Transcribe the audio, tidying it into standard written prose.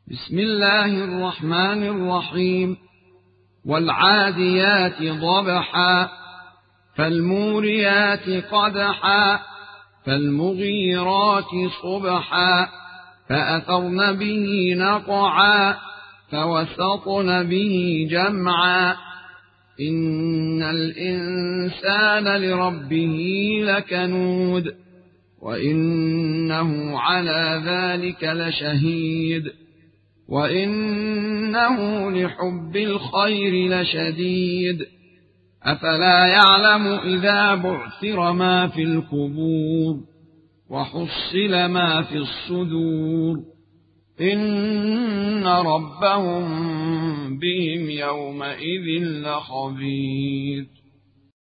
بسم الله الرحمن الرحيم. والعاديات ضبحا فالموريات قدحا فالمغيرات صبحا فأثرن به نقعا فوسطن به جمعا إن الإنسان لربه لكنود وإنه على ذلك لشهيد وإنه لحب الخير لشديد أفلا يعلم إذا بعثر ما في القبور وحصل ما في الصدور إن ربهم بهم يومئذ لخبير.